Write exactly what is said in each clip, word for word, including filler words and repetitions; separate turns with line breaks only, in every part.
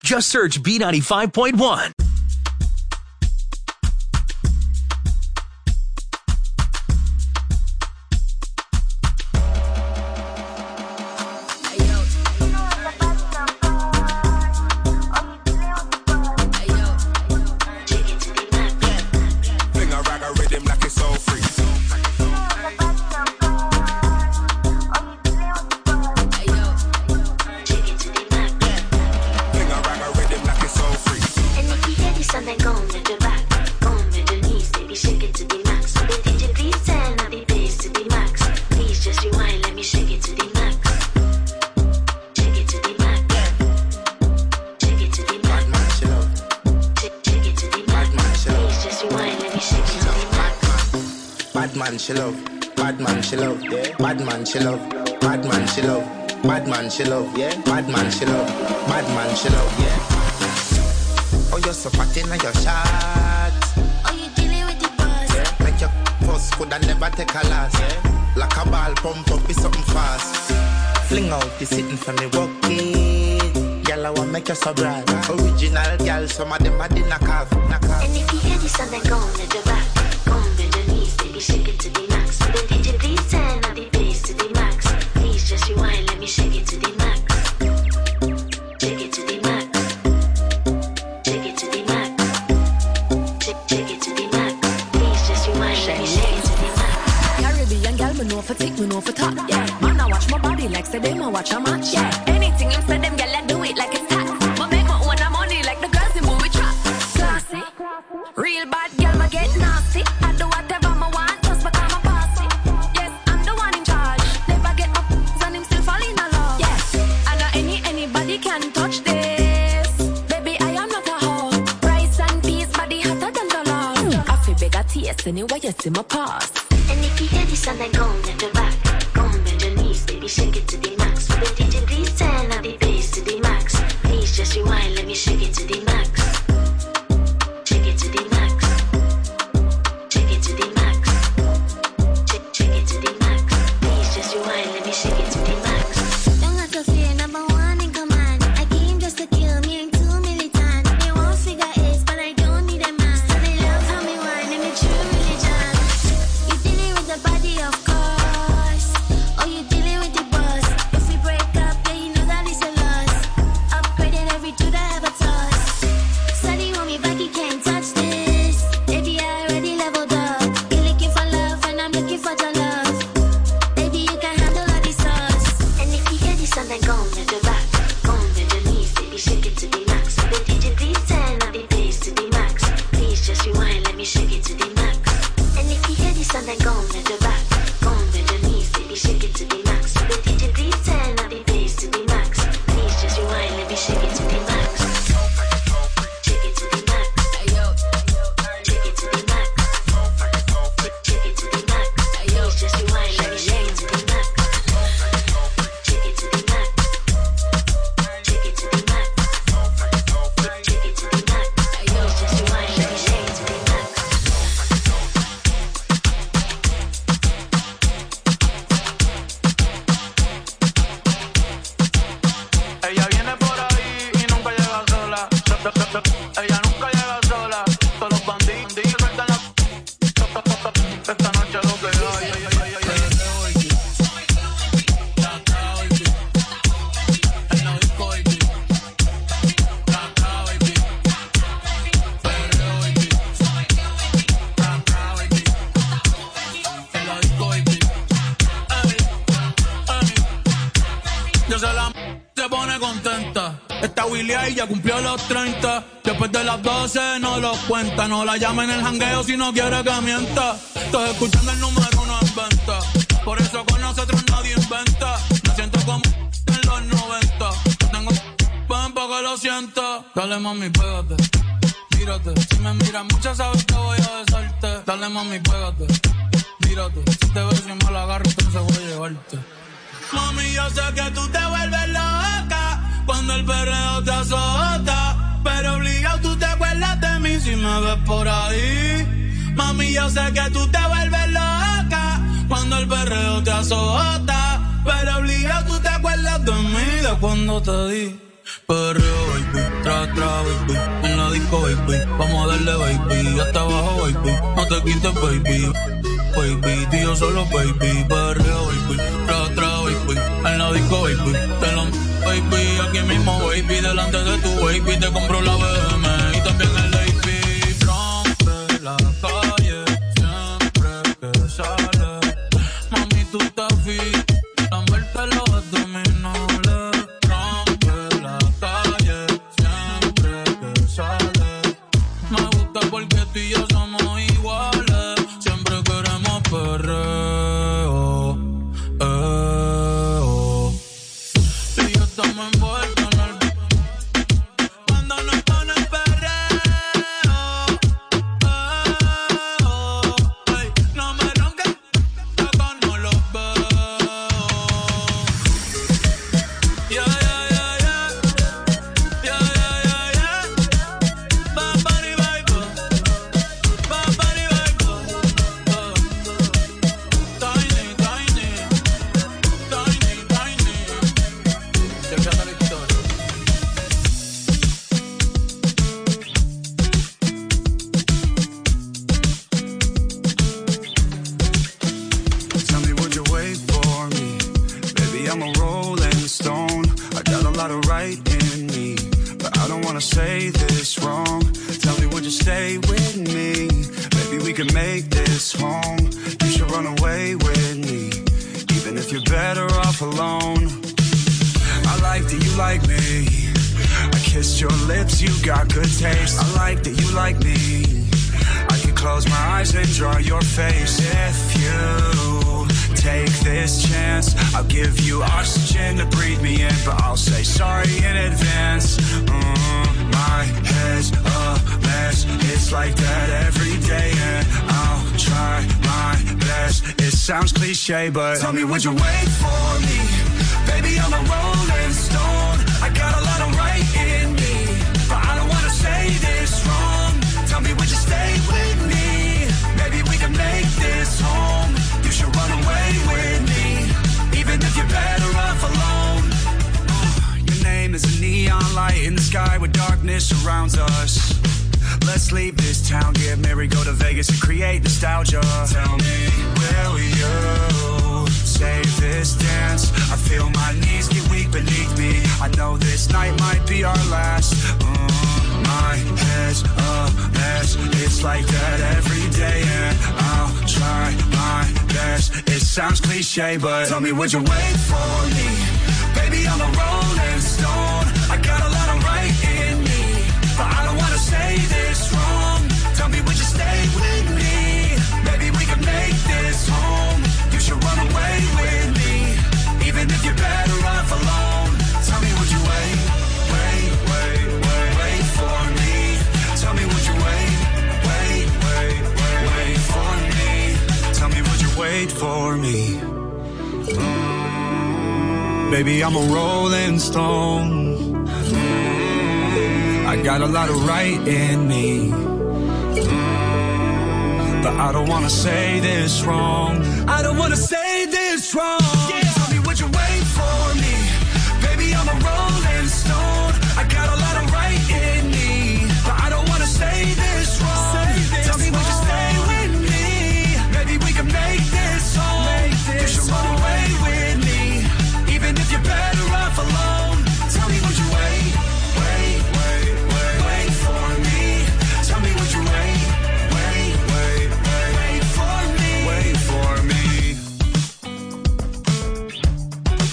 Just search B ninety-five point one.
She love, bad man she love, yeah. Bad man she love, bad man she love, bad man she love, yeah. Bad man she love, bad man she love, yeah. Oh, you're so fat in your shot.
Oh, you dealing with the boss?
Yeah. Make your post could I never take a loss, yeah. Like a ball pump up, be something fast. Fling out the sitting for me walking. Girl, I want make you so bright. Original girl, some of them are the knock off, knock off.
And if you hear this song, then go on the back. Go on bend your knees, baby, shake it to the max. The D J please turn up the bass to the max. Please just rewind, let me shake it to the max. Shake it to the max. Shake it to the max. Shake, shake it to the max. Please just rewind, let me shake it to the max.
Caribbean girl, me know for tick, me know for top. Yeah, man, I watch my body like say them, I watch a match. Yeah, anything you say them, girl, I do it like it's hot. Ma make my own money like the girls in movie trap. Classy, real bad girl, ma get nasty. I do whatever I want, just because I'm bossy. Yes, I'm the one in charge. Never get my f***s and him still fall in love. Yes, I know any anybody can touch this. Baby, I am not a hoe. Rice and peas, body hotter than the love. I feel beg a taste anyway you see my pass.
And if you hear this song, then go on the back. Go on bend your knees, baby, shake it to the max. The D J please turn up the bass to the max. Please just rewind, let me shake it to the max. Shake it to the max. Shake it to the max. Shake, shake it to the max. Please just rewind, let me shake it to the max.
Don't have to fear, number one in command. I came just to kill me, ain't too militant. They won't figure it, but I don't need a man. So they love how me whine and me true religion. You dealing with the body, of course. Oh, you dealing with the boss. If we break up, then you know that it's a loss. Upgraded every dude I ever toss. Study want me back, you can't touch this. Baby, I already leveled up. You're looking for love, and I'm looking for your love. Baby, you can handle all these sauce.
And if you hear this song, then go on the back. Go on bend your knees, baby, shake it to the max. The D J please turn up the bass to the max. Please just rewind, let me shake it to the max. And if you hear this song, then go on the back. Go on bend your knees, baby, shake it to the max. The D J please turn up the bass to the max. Please just rewind, let me shake it to the max. Shake it to the max. Shake it to the max. Shake it to the max. Please just rewind, let me shake it to the max. Shake it to the max. Shake it to the max. Shake it to the max. Please just rewind, let me shake it to the max.
Ella viene por ahí y nunca llega sola. Ella nunca llega sola. Todos los bandidos sueltan la. Esta noche lo que hay. Yo se la se pone contenta. Esta Willy ahí ya cumplió los treinta. Después de las doce no lo cuenta. No la llama en el jangueo si no quiere que mienta. Estoy escuchando el número uno en venta. Por eso con nosotros nadie inventa. Me siento como en los noventa. Tengo ven pa' que lo sienta. Dale mami, pégate, mírate. Si me miras mucho sabes que voy a besarte. Dale mami, pégate, mírate. Si te ves y me la agarro entonces voy a llevarte. Mami, yo sé que tú te vuelves loca cuando el perreo te azota, pero obligado tú te acuerdas de mí si me ves por ahí. Mami, yo sé que tú te vuelves loca cuando el perreo te azota, pero obligado tú te acuerdas de mí de cuando te di perreo, baby. Tra, tra, baby, en la disco, baby. Vamos a darle, baby, hasta abajo, baby. No te quites, baby. Baby, tú y yo solo, baby. Barrio, baby. Tra, tra, baby, en la disco, baby. Te lo baby, aquí mismo, baby. Delante de tu baby, te compro la B M y también el A P. Rompe la calle, siempre que sale. Mami, tú estás fit, lamberte los abdominales. Rompe la calle, siempre que sale. Me gusta porque tú y yo somos iguales. Siempre queremos perreo, eh, oh. Tú y yo estamos envueltos en el cuando nos pone perreo, eh, oh. Ay, no me ronques, acá no los veo. Yeah, yeah, yeah, yeah. Yeah, yeah, yeah, yeah. Bad Bunny, baby. Bad Bunny, baby. Uh. Tiny, tiny. Tiny, tiny. Chequeate la historia.
Tell me, would you wait for me? Baby, I'm a rolling stone. I got a lot of right in me, but I don't wanna say this wrong. Tell me, would you stay with me? Maybe we can make this home. You should run away with me, even if you're better off alone. I like that you like me. I kissed your lips, you got good taste. I like that you like me. I can close my eyes and draw your face. If you take this chance, I'll give you oxygen to breathe me in, but I'll say sorry in advance. Mm, my head's a mess. It's like that every day, and I'll try my best. It sounds cliche, but tell me, would you wait for me? Baby, I'm a rolling stone. I got a lot of right in me, but I don't wanna say this wrong. Tell me, would you stay with me? Maybe we can make this home. You should run away with me, even if you're better off alone. Your name is a neon light in the sky where darkness surrounds us. Let's leave this town, get married, go to Vegas and create nostalgia. Tell me, will you save this dance? I feel my knees get weak beneath me. I know this night might be our last. Mm, my head's a mess. It's like that every day, and I'll try my best. It sounds cliche, but tell me, would you wait for me? Baby, I'm a rolling stone. I got a lot of right in me, but I don't wanna say this wrong. Tell me, would you stay with me? Maybe we can make this home. You should run away with me, even if you're better off alone. Tell me, would you wait, wait, wait, wait, wait for me? Tell me, would you wait, wait, wait, wait, wait for me? Tell me, would you wait for me? Mm, baby, I'm a rolling stone. Mm, I got a lot of right in me, mm, but I don't wanna say this wrong. I don't wanna say this wrong. Yeah. Tell me, would you wait for me? Baby, I'm a rolling stone. I got a lot of right in me, but I don't wanna say this wrong. Say this Tell me, wrong. Would you stay with me? Maybe we can make this home. Make this you should run away with me, even if you're better off alone. Tell me, would you wait, wait, wait, wait, wait for me? Tell me, would you wait, wait, wait, wait, wait for me? Wait for me.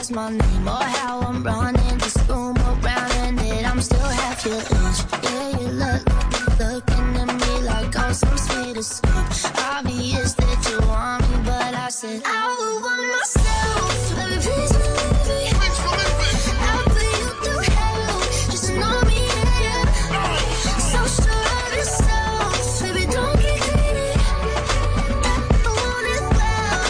what's my name or how I'm running this room around, and that I'm still half your age. Yeah, you look, looking at me like I'm some sweeter stuff. Obvious that you want me, but I said I would want myself. Baby, please believe me. I'll put you through hell just to know me, yeah. So sure of yourself, baby, don't get greedy. I want it well,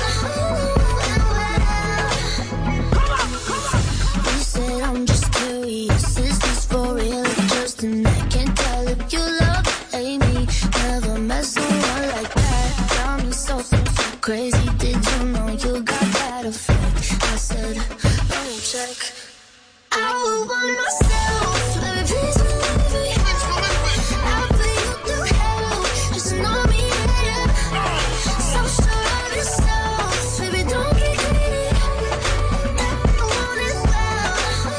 well. You said I'm just curious, is this for real? Just an I can't tell if you love or hate me. Never met someone like that. Got me so, so, so crazy. Did you know you got that effect? I said, oh, check. I would want myself. Baby, please believe me. I'll put you through hell just to know me, yeah. So sure of yourself, baby, don't get greedy. I want it well,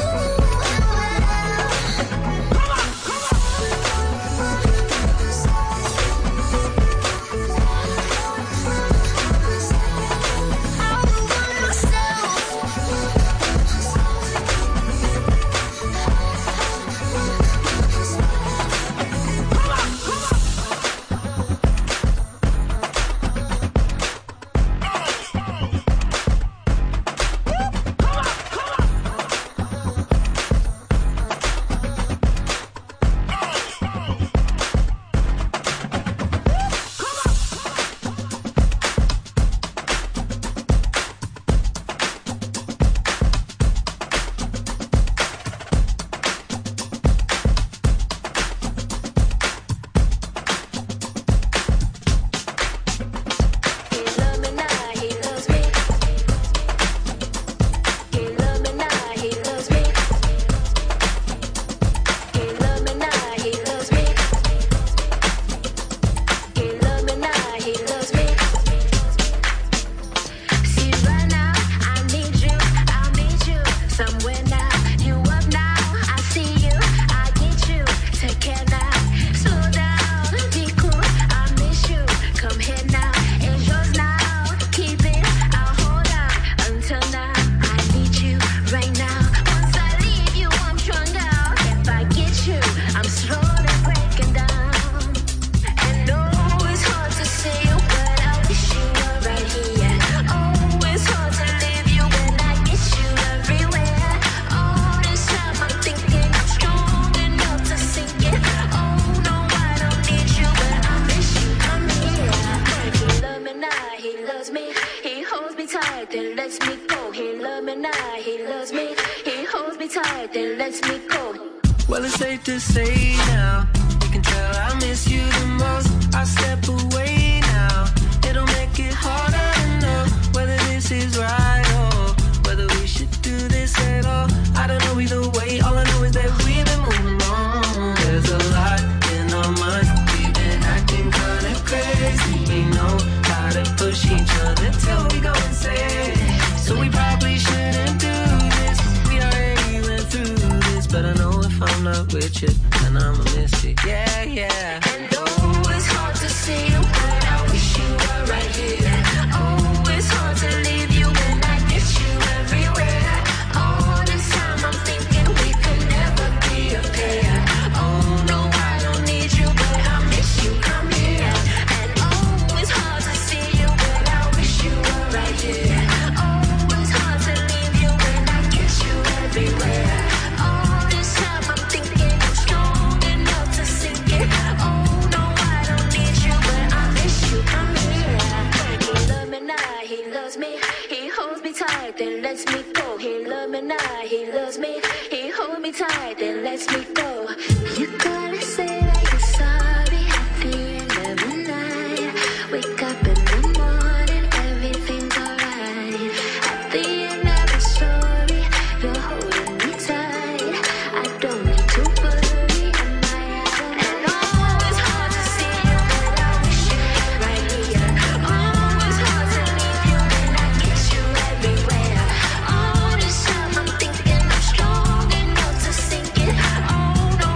Well, it's safe to say now, you can tell I miss you the most. I step away now, it'll make it harder to know whether this is right or whether we should do this at all. I don't know either way, all I know is that we've been moving on. There's a lot in our minds, we've been acting kinda crazy. We know how to push each other till we go insane. So we probably shouldn't do this, we already went through this. But I know if I'm not with you, then I'ma miss you. Yeah, yeah. And oh, it's hard to see you, but I wish you were right here. Oh, it's hard to leave you when I get you everywhere. All this time I'm thinking we could never be a pair. Oh no, I don't need you, but I miss you. Come here. And oh, it's hard to see you, but I wish you were right here. Oh, it's hard to leave you when I get you everywhere. All this time I'm thinking I'm strong enough to sink it. Oh no, I don't need you, but I miss you. Come here. He loves me now, he loves me. He holds me tight, then lets me go. He loves me now, he loves me. He holds me tight, then lets me go. You gotta say that you're sorry at the end of the night. Wake up in the morning, everything's alright. At the end of the story, you're holding me tight. I don't need to worry, am I out? And oh, it's hard to see you, but I wish you were right here. Oh, it's hard to leave you when I get you everywhere. All this time I'm thinking I'm strong enough to sink it. Oh no,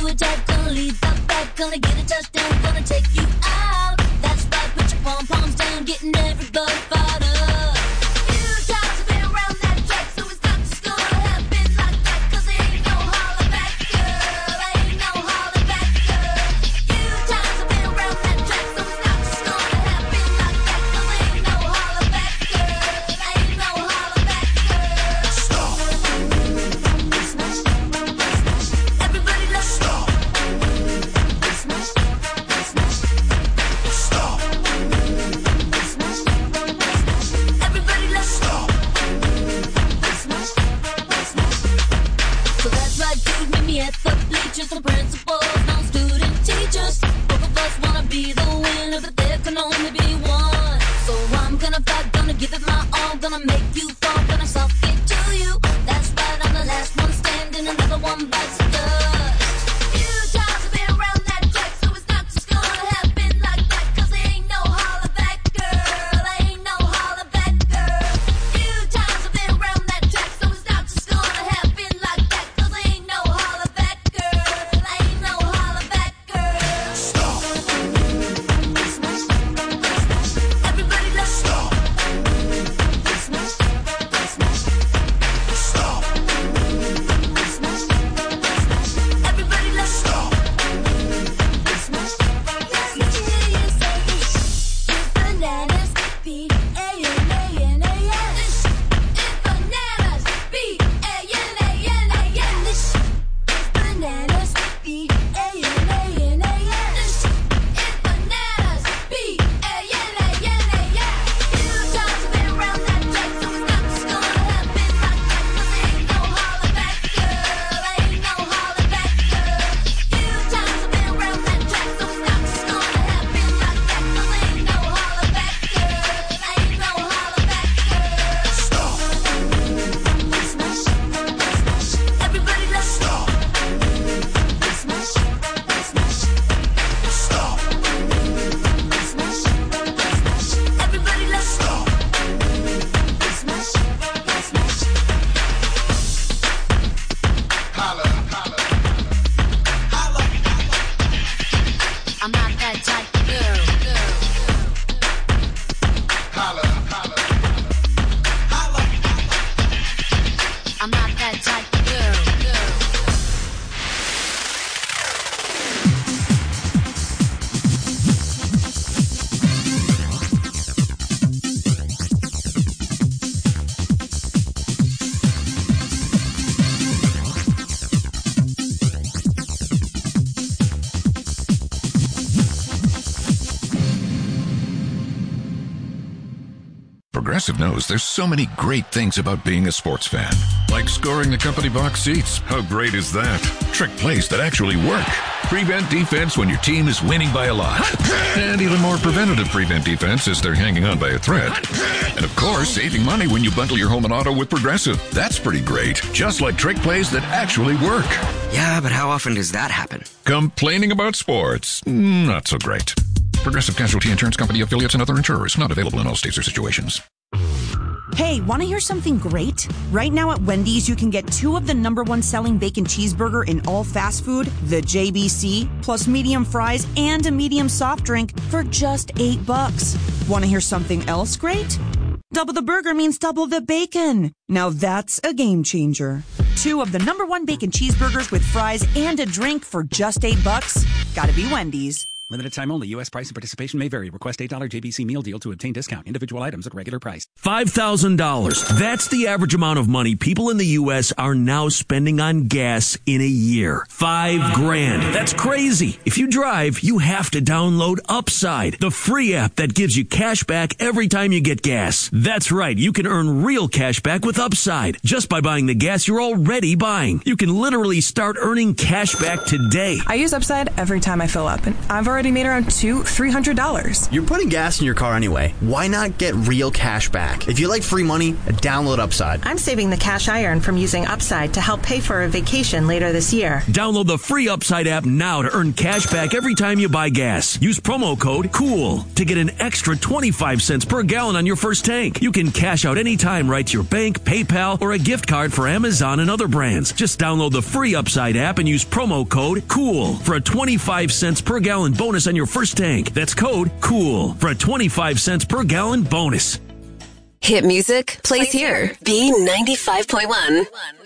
attack, gonna lead the back, gonna get a touchdown, gonna take you out. That's right, put your pom poms down, getting everybody fired up. Few times I've been around that track, so it's not just gonna happen like that, 'cause there ain't no holler back, girl. Ain't no holler back, girl. Few times I've been around that track, so it's not just gonna happen like that, 'cause there ain't no holler back, girl. Ain't no holler back, girl. Stop. Everybody, let's stop. Stop. Everybody, let's stop. So that's right, dude, meet me at the bleachers. No principals, no student teachers. Both of us wanna be the winner, but there can only be one. So I'm gonna fight, gonna give it my all, gonna make you fall, gonna suffocate to you. That's right, I'm the last one standing, another one bites the dust. Few times I've been around that track, so it's not just gonna happen like that, 'cause there ain't no holler back, girl. Ain't no holler back, girl. Few times I've been around that track, so it's not just gonna happen like that, 'cause there ain't no holler back, girl. Ain't no holler back, girl. Stop. Everybody, let's stop. Stop. Everybody, let's stop. Let me hear you say this. It's bananas, B A N A N A S. This is bananas, B A N A N A S. This is bananas, B A N A N A S. This is bananas, B A N A N A S. Few times I've been around that track, so it's not just gonna happen like that, 'cause there ain't no holler back, girl. Ain't no holler back, girl. Few times I've been around that track, so it's not just gonna happen like that, 'cause there ain't no holler back, girl. Ain't no holler back, girl. Stop. Everybody, let's stop. Stop. Everybody, let's stop. Holla, holla, holla. I'm not that type of girl. Holla, holla, holla. I'm not that type of girl.
Progressive knows there's so many great things about being a sports fan. Like scoring the company box seats. How great is that? Trick plays that actually work. Prevent defense when your team is winning by a lot. And even more preventative prevent defense as they're hanging on by a thread. And of course, saving money when you bundle your home and auto with Progressive. That's pretty great. Just like trick plays that actually work.
Yeah, but how often does that happen?
Complaining about sports. Not so great. Progressive Casualty Insurance Company, affiliates, and other insurers. Not available in all states or situations.
Hey, want to hear something great? Right now at Wendy's, you can get two of the number one selling bacon cheeseburger in all fast food, the J B C, plus medium fries and a medium soft drink for just eight bucks. Want to hear something else great? Double the burger means double the bacon. Now that's a game changer. Two of the number one bacon cheeseburgers with fries and a drink for just eight bucks. Gotta be Wendy's.
Limited time only. U S price and participation may vary. Request eight dollars J B C meal deal to obtain discount. Individual items at regular price.
five thousand dollars. That's the average amount of money people in the U S are now spending on gas in a year. Five grand. That's crazy. If you drive, you have to download Upside, the free app that gives you cash back every time you get gas. That's right. You can earn real cash back with Upside just by buying the gas you're already buying. You can literally start earning cash back today.
I use Upside every time I fill up, and I've already already made around two, three hundred dollars.
You're putting gas in your car anyway. Why not get real cash back? If you like free money, download Upside.
I'm saving the cash I earn from using Upside to help pay for a vacation later this year.
Download the free Upside app now to earn cash back every time you buy gas. Use promo code COOL to get an extra twenty-five cents per gallon on your first tank. You can cash out anytime right to your bank, PayPal, or a gift card for Amazon and other brands. Just download the free Upside app and use promo code COOL for a twenty-five cents per gallon bonus on your first tank. That's code COOL for a twenty-five cents per gallon bonus.
Hit music plays here. B ninety-five point one.